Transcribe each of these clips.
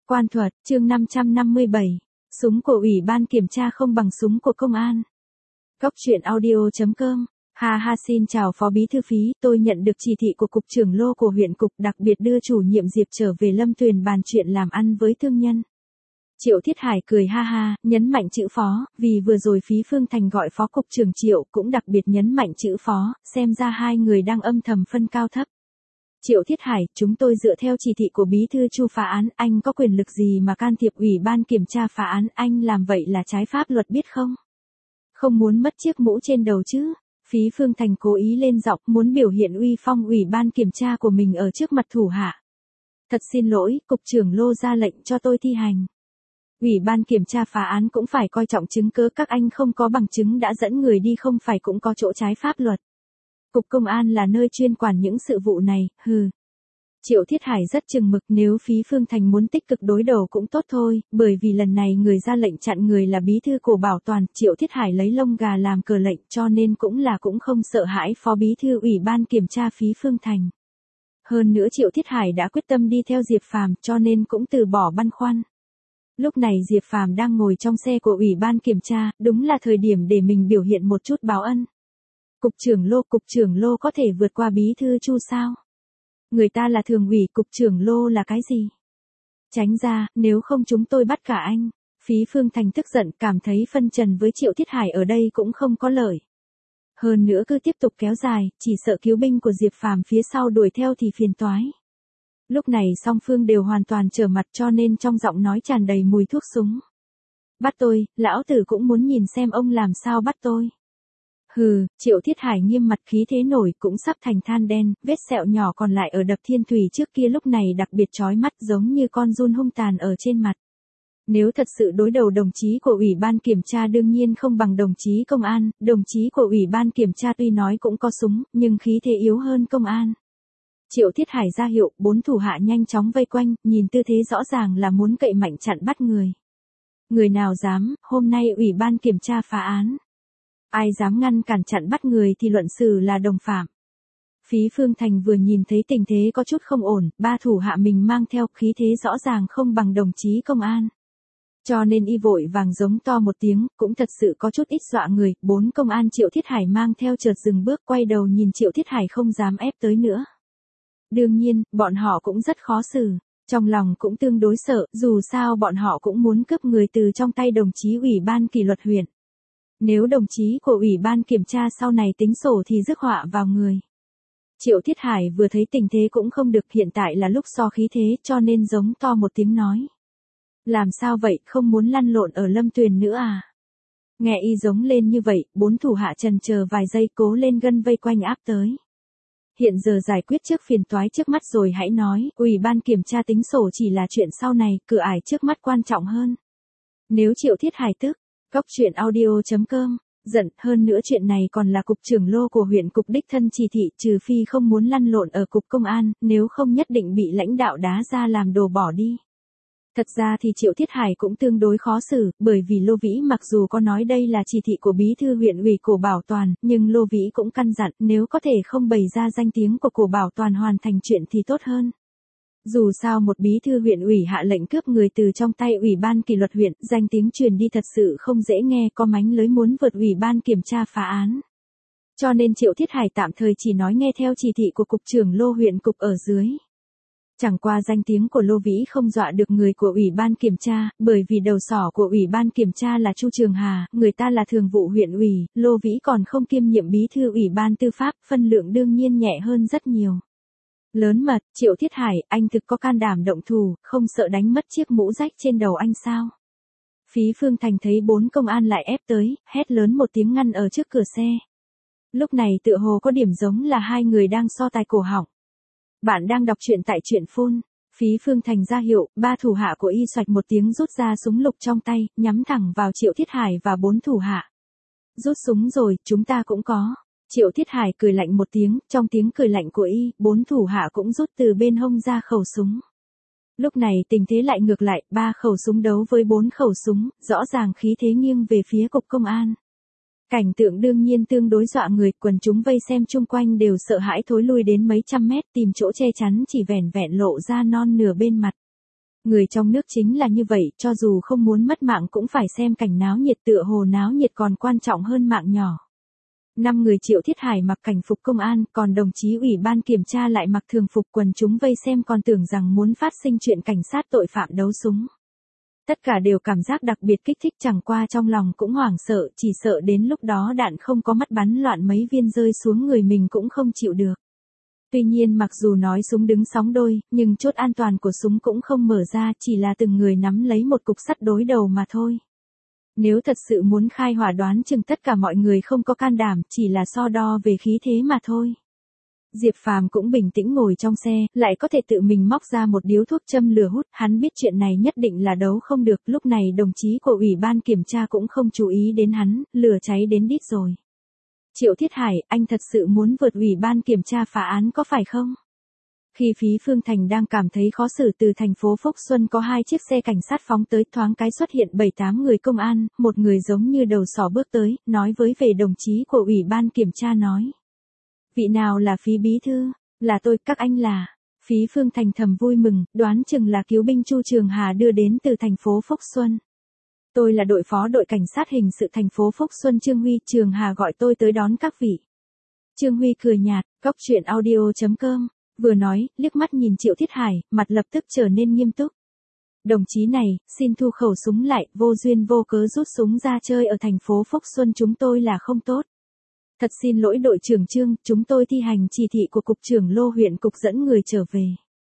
Quan thuật, chương 557. Súng của Ủy ban kiểm tra không bằng súng của công an. Góc truyện audio.com. Ha ha, xin chào Phó Bí Thư Phí, tôi nhận được chỉ thị của Cục trưởng Lô của huyện Cục đặc biệt đưa chủ nhiệm Diệp trở về Lâm Tuyền bàn chuyện làm ăn với thương nhân. Triệu Thiết Hải cười ha ha, nhấn mạnh chữ phó, vì vừa rồi Phí Phương Thành gọi Phó Cục trưởng Triệu cũng đặc biệt nhấn mạnh chữ phó, xem ra hai người đang âm thầm phân cao thấp. Triệu Thiết Hải, chúng tôi dựa theo chỉ thị của Bí thư Chu phá án, anh có quyền lực gì mà can thiệp Ủy ban kiểm tra phá án, anh làm vậy là trái pháp luật biết không? Không muốn mất chiếc mũ trên đầu chứ? Phí Phương Thành cố ý lên giọng, muốn biểu hiện uy phong Ủy ban kiểm tra của mình ở trước mặt thủ hạ. Thật xin lỗi, Cục trưởng Lô ra lệnh cho tôi thi hành. Ủy ban kiểm tra phá án cũng phải coi trọng chứng cứ, các anh không có bằng chứng đã dẫn người đi không phải cũng có chỗ trái pháp luật. Cục Công an là nơi chuyên quản những sự vụ này, hừ. Triệu Thiết Hải rất chừng mực, nếu Phí Phương Thành muốn tích cực đối đầu cũng tốt thôi, bởi vì lần này người ra lệnh chặn người là Bí thư Cổ Bảo Toàn, Triệu Thiết Hải lấy lông gà làm cờ lệnh cho nên cũng không sợ hãi Phó Bí thư Ủy ban kiểm tra Phí Phương Thành. Hơn nữa Triệu Thiết Hải đã quyết tâm đi theo Diệp Phàm cho nên cũng từ bỏ băn khoăn. Lúc này Diệp Phàm đang ngồi trong xe của Ủy ban kiểm tra, đúng là thời điểm để mình biểu hiện một chút báo ân. Cục trưởng Lô có thể vượt qua Bí thư Chu sao? Người ta là thường ủy, Cục trưởng Lô là cái gì? Tránh ra, nếu không chúng tôi bắt cả anh. Phí Phương Thành tức giận, cảm thấy phân trần với Triệu Thiết Hải ở đây cũng không có lợi. Hơn nữa cứ tiếp tục kéo dài, chỉ sợ cứu binh của Diệp Phàm phía sau đuổi theo thì phiền toái. Lúc này song phương đều hoàn toàn trở mặt cho nên trong giọng nói tràn đầy mùi thuốc súng. Bắt tôi, lão tử cũng muốn nhìn xem ông làm sao bắt tôi. Hừ, Triệu Thiết Hải nghiêm mặt, khí thế nổi cũng sắp thành than đen, vết sẹo nhỏ còn lại ở đập Thiên Thủy trước kia lúc này đặc biệt chói mắt giống như con giun hung tàn ở trên mặt. Nếu thật sự đối đầu đồng chí của Ủy ban kiểm tra đương nhiên không bằng đồng chí công an, đồng chí của Ủy ban kiểm tra tuy nói cũng có súng, nhưng khí thế yếu hơn công an. Triệu Thiết Hải ra hiệu, 4 thủ hạ nhanh chóng vây quanh, nhìn tư thế rõ ràng là muốn cậy mạnh chặn bắt người. Người nào dám, hôm nay Ủy ban kiểm tra phá án. Ai dám ngăn cản chặn bắt người thì luận xử là đồng phạm. Phí Phương Thành vừa nhìn thấy tình thế có chút không ổn, 3 thủ hạ mình mang theo khí thế rõ ràng không bằng đồng chí công an. Cho nên y vội vàng giống to một tiếng, cũng thật sự có chút ít dọa người, 4 công an Triệu Thiết Hải mang theo chợt dừng bước quay đầu nhìn Triệu Thiết Hải không dám ép tới nữa. Đương nhiên, bọn họ cũng rất khó xử, trong lòng cũng tương đối sợ, dù sao bọn họ cũng muốn cướp người từ trong tay đồng chí Ủy ban kỷ luật huyện. Nếu đồng chí của Ủy ban kiểm tra sau này tính sổ thì rước họa vào người. Triệu Thiết Hải vừa thấy tình thế cũng không được, hiện tại là lúc so khí thế cho nên giống to một tiếng nói. Làm sao vậy, không muốn lăn lộn ở Lâm Tuyền nữa à? Nghe y giống lên như vậy, 4 thủ hạ chần chờ vài giây cố lên gân vây quanh áp tới. Hiện giờ giải quyết trước phiền toái trước mắt rồi hãy nói, Ủy ban kiểm tra tính sổ chỉ là chuyện sau này, cửa ải trước mắt quan trọng hơn. Nếu Triệu Thiết Hải tức, góc truyện audio.com, giận, hơn nữa chuyện này còn là Cục trưởng Lô của huyện Cục đích thân chỉ thị, trừ phi không muốn lăn lộn ở Cục Công an, nếu không nhất định bị lãnh đạo đá ra làm đồ bỏ đi. Thật ra thì Triệu Thiết Hải cũng tương đối khó xử, bởi vì Lô Vĩ mặc dù có nói đây là chỉ thị của Bí thư huyện ủy Cổ Bảo Toàn, nhưng Lô Vĩ cũng căn dặn nếu có thể không bày ra danh tiếng của Cổ Bảo Toàn hoàn thành chuyện thì tốt hơn. Dù sao một bí thư huyện ủy hạ lệnh cướp người từ trong tay Ủy ban kỷ luật huyện, danh tiếng truyền đi thật sự không dễ nghe, có mánh lới muốn vượt Ủy ban kiểm tra phá án. Cho nên Triệu Thiết Hải tạm thời chỉ nói nghe theo chỉ thị của Cục trưởng Lô huyện Cục ở dưới. Chẳng qua danh tiếng của Lô Vĩ không dọa được người của Ủy ban kiểm tra, bởi vì đầu sỏ của Ủy ban kiểm tra là Chu Trường Hà, người ta là thường vụ huyện ủy, Lô Vĩ còn không kiêm nhiệm bí thư Ủy ban tư pháp, phân lượng đương nhiên nhẹ hơn rất nhiều. Lớn mật, Triệu Thiết Hải, anh thực có can đảm động thủ, không sợ đánh mất chiếc mũ rách trên đầu anh sao? Phí Phương Thành thấy 4 công an lại ép tới, hét lớn một tiếng ngăn ở trước cửa xe. Lúc này tựa hồ có điểm giống là hai người đang so tài cổ họng. Bạn đang đọc truyện tại truyện phone. Phí Phương Thành ra hiệu, 3 thủ hạ của y xoạch một tiếng rút ra súng lục trong tay, nhắm thẳng vào Triệu Thiết Hải và 4 thủ hạ. Rút súng rồi, chúng ta cũng có. Triệu Thiết Hải cười lạnh một tiếng, trong tiếng cười lạnh của y, 4 thủ hạ cũng rút từ bên hông ra khẩu súng. Lúc này tình thế lại ngược lại, 3 khẩu súng đấu với 4 khẩu súng, rõ ràng khí thế nghiêng về phía Cục Công an. Cảnh tượng đương nhiên tương đối dọa người, quần chúng vây xem chung quanh đều sợ hãi thối lui đến mấy trăm mét tìm chỗ che chắn chỉ vẻn vẹn lộ ra non nửa bên mặt. Người trong nước chính là như vậy, cho dù không muốn mất mạng cũng phải xem cảnh náo nhiệt, tựa hồ náo nhiệt còn quan trọng hơn mạng nhỏ. 5 người Triệu Thiết Hải mặc cảnh phục công an, còn đồng chí ủy ban kiểm tra lại mặc thường phục, quần chúng vây xem còn tưởng rằng muốn phát sinh chuyện cảnh sát tội phạm đấu súng. Tất cả đều cảm giác đặc biệt kích thích, chẳng qua trong lòng cũng hoảng sợ, chỉ sợ đến lúc đó đạn không có mắt bắn loạn mấy viên rơi xuống người mình cũng không chịu được. Tuy nhiên mặc dù nói súng đứng sóng đôi, nhưng chốt an toàn của súng cũng không mở ra, chỉ là từng người nắm lấy một cục sắt đối đầu mà thôi. Nếu thật sự muốn khai hỏa đoán chừng tất cả mọi người không có can đảm, chỉ là so đo về khí thế mà thôi. Diệp Phàm cũng bình tĩnh ngồi trong xe, lại có thể tự mình móc ra một điếu thuốc châm lửa hút, hắn biết chuyện này nhất định là đấu không được, lúc này đồng chí của ủy ban kiểm tra cũng không chú ý đến hắn, lửa cháy đến đít rồi. Triệu Thiết Hải, anh thật sự muốn vượt ủy ban kiểm tra phá án có phải không? Khi Phí Phương Thành đang cảm thấy khó xử, từ thành phố Phúc Xuân có 2 chiếc xe cảnh sát phóng tới, thoáng cái xuất hiện 7-8 người công an, một người giống như đầu sỏ bước tới, nói với về đồng chí của ủy ban kiểm tra nói. Vị nào là Phí bí thư? Là tôi, các anh là. Phí Phương Thành thầm vui mừng, đoán chừng là cứu binh Chu Trường Hà đưa đến từ thành phố Phúc Xuân. Tôi là đội phó đội cảnh sát hình sự thành phố Phúc Xuân Trương Huy, Trường Hà gọi tôi tới đón các vị. Trương Huy cười nhạt, góc truyện audio.com. Vừa nói, liếc mắt nhìn Triệu Thiết Hải, mặt lập tức trở nên nghiêm túc. Đồng chí này, xin thu khẩu súng lại, vô duyên vô cớ rút súng ra chơi ở thành phố Phúc Xuân chúng tôi là không tốt. Thật xin lỗi đội trưởng Trương, chúng tôi thi hành chỉ thị của cục trưởng Lô huyện cục dẫn người trở về.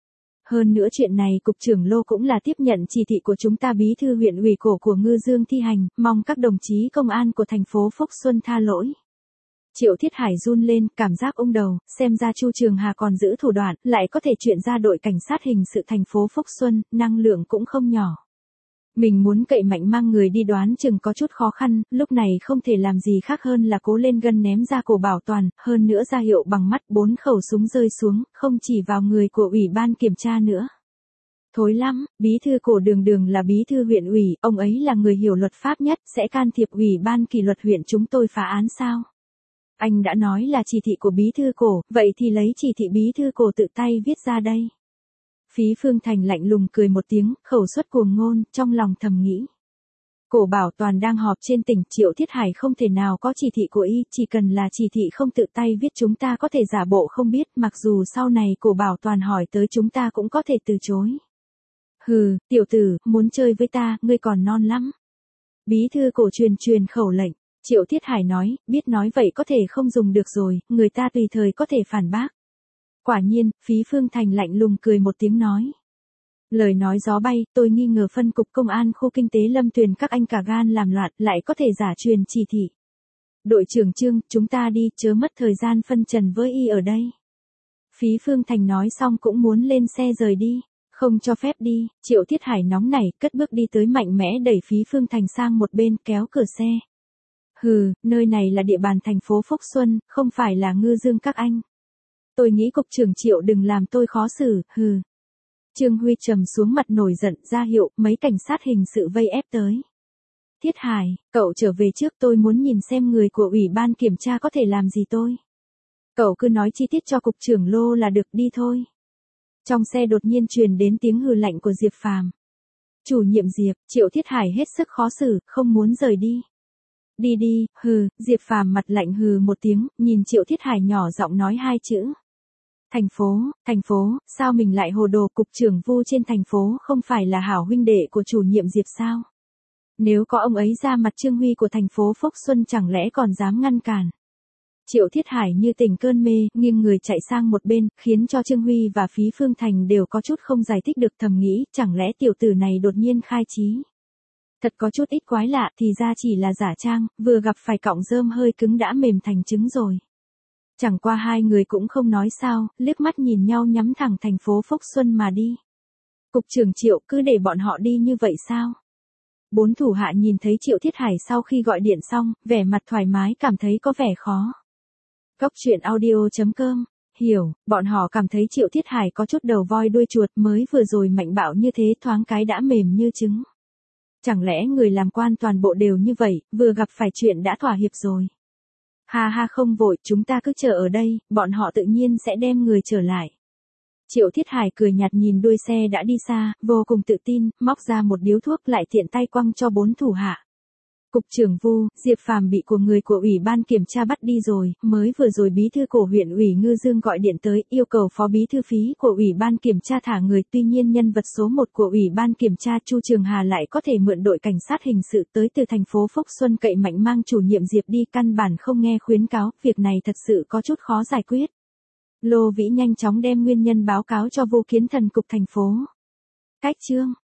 Hơn nữa chuyện này cục trưởng Lô cũng là tiếp nhận chỉ thị của chúng ta bí thư huyện ủy cổ của Ngư Dương thi hành, mong các đồng chí công an của thành phố Phúc Xuân tha lỗi. Triệu Thiết Hải run lên, cảm giác ung đầu, xem ra Chu Trường Hà còn giữ thủ đoạn, lại có thể chuyển ra đội cảnh sát hình sự thành phố Phúc Xuân, năng lượng cũng không nhỏ. Mình muốn cậy mạnh mang người đi đoán chừng có chút khó khăn, lúc này không thể làm gì khác hơn là cố lên gân ném ra cổ bảo toàn, hơn nữa ra hiệu bằng mắt, 4 khẩu súng rơi xuống, không chỉ vào người của ủy ban kiểm tra nữa. Thối lắm, bí thư cổ Đường Đường là bí thư huyện ủy, ông ấy là người hiểu luật pháp nhất, sẽ can thiệp ủy ban kỷ luật huyện chúng tôi phá án sao? Anh đã nói là chỉ thị của bí thư cổ, vậy thì lấy chỉ thị bí thư cổ tự tay viết ra đây. Phí Phương Thành lạnh lùng cười một tiếng, khẩu suất cuồng ngôn, trong lòng thầm nghĩ. Cổ bảo toàn đang họp trên tỉnh, Triệu Thiết Hải không thể nào có chỉ thị của y, chỉ cần là chỉ thị không tự tay viết chúng ta có thể giả bộ không biết, mặc dù sau này cổ bảo toàn hỏi tới chúng ta cũng có thể từ chối. Hừ, tiểu tử, muốn chơi với ta, ngươi còn non lắm. Bí thư cổ truyền khẩu lệnh. Triệu Thiết Hải nói, biết nói vậy có thể không dùng được rồi, người ta tùy thời có thể phản bác. Quả nhiên, Phí Phương Thành lạnh lùng cười một tiếng nói. Lời nói gió bay, tôi nghi ngờ phân cục công an khu kinh tế Lâm Tuyền các anh cả gan làm loạn, lại có thể giả truyền chỉ thị. Đội trưởng Trương, chúng ta đi, chớ mất thời gian phân trần với y ở đây. Phí Phương Thành nói xong cũng muốn lên xe rời đi. Không cho phép đi, Triệu Thiết Hải nóng nảy, cất bước đi tới mạnh mẽ đẩy Phí Phương Thành sang một bên, kéo cửa xe. Hừ, nơi này là địa bàn thành phố Phúc Xuân, không phải là Ngư Dương các anh. Tôi nghĩ cục trưởng Triệu đừng làm tôi khó xử, hừ. Trương Huy trầm xuống mặt nổi giận, ra hiệu, mấy cảnh sát hình sự vây ép tới. Thiết Hải, cậu trở về trước, tôi muốn nhìn xem người của ủy ban kiểm tra có thể làm gì tôi. Cậu cứ nói chi tiết cho cục trưởng Lô là được, đi thôi. Trong xe đột nhiên truyền đến tiếng hừ lạnh của Diệp Phàm. Chủ nhiệm Diệp, Triệu Thiết Hải hết sức khó xử, không muốn rời đi. Đi đi, hừ, Diệp Phàm mặt lạnh hừ một tiếng, nhìn Triệu Thiết Hải nhỏ giọng nói 2 chữ. Thành phố, sao mình lại hồ đồ, cục trưởng Vu trên thành phố không phải là hảo huynh đệ của chủ nhiệm Diệp sao? Nếu có ông ấy ra mặt Trương Huy của thành phố Phúc Xuân chẳng lẽ còn dám ngăn cản? Triệu Thiết Hải như tỉnh cơn mê, nghiêng người chạy sang một bên, khiến cho Trương Huy và Phí Phương Thành đều có chút không giải thích được, thầm nghĩ, chẳng lẽ tiểu tử này đột nhiên khai trí. Thật có chút ít quái lạ, thì ra chỉ là giả trang, vừa gặp phải cọng rơm hơi cứng đã mềm thành trứng rồi. Chẳng qua hai người cũng không nói sao, liếc mắt nhìn nhau nhắm thẳng thành phố Phúc Xuân mà đi. Cục trưởng Triệu cứ để bọn họ đi như vậy sao? 4 thủ hạ nhìn thấy Triệu Thiết Hải sau khi gọi điện xong, vẻ mặt thoải mái, cảm thấy có vẻ khó. Góc truyện audio.com, hiểu, bọn họ cảm thấy Triệu Thiết Hải có chút đầu voi đuôi chuột, mới vừa rồi mạnh bạo như thế thoáng cái đã mềm như trứng. Chẳng lẽ người làm quan toàn bộ đều như vậy, vừa gặp phải chuyện đã thỏa hiệp rồi. Ha ha, không vội, chúng ta cứ chờ ở đây, bọn họ tự nhiên sẽ đem người trở lại. Triệu Thiết Hải cười nhạt nhìn đuôi xe đã đi xa, vô cùng tự tin, móc ra một điếu thuốc lại tiện tay quăng cho 4 thủ hạ. Cục trưởng Vu, Diệp Phàm bị của người của Ủy ban kiểm tra bắt đi rồi, mới vừa rồi bí thư cổ huyện ủy Ngư Dương gọi điện tới, yêu cầu phó bí thư phí của Ủy ban kiểm tra thả người, tuy nhiên nhân vật số 1 của Ủy ban kiểm tra Chu Trường Hà lại có thể mượn đội cảnh sát hình sự tới từ thành phố Phúc Xuân cậy mạnh mang chủ nhiệm Diệp đi, căn bản không nghe khuyến cáo, việc này thật sự có chút khó giải quyết. Lô Vĩ nhanh chóng đem nguyên nhân báo cáo cho Vu Kiến Thần cục thành phố. Cách chương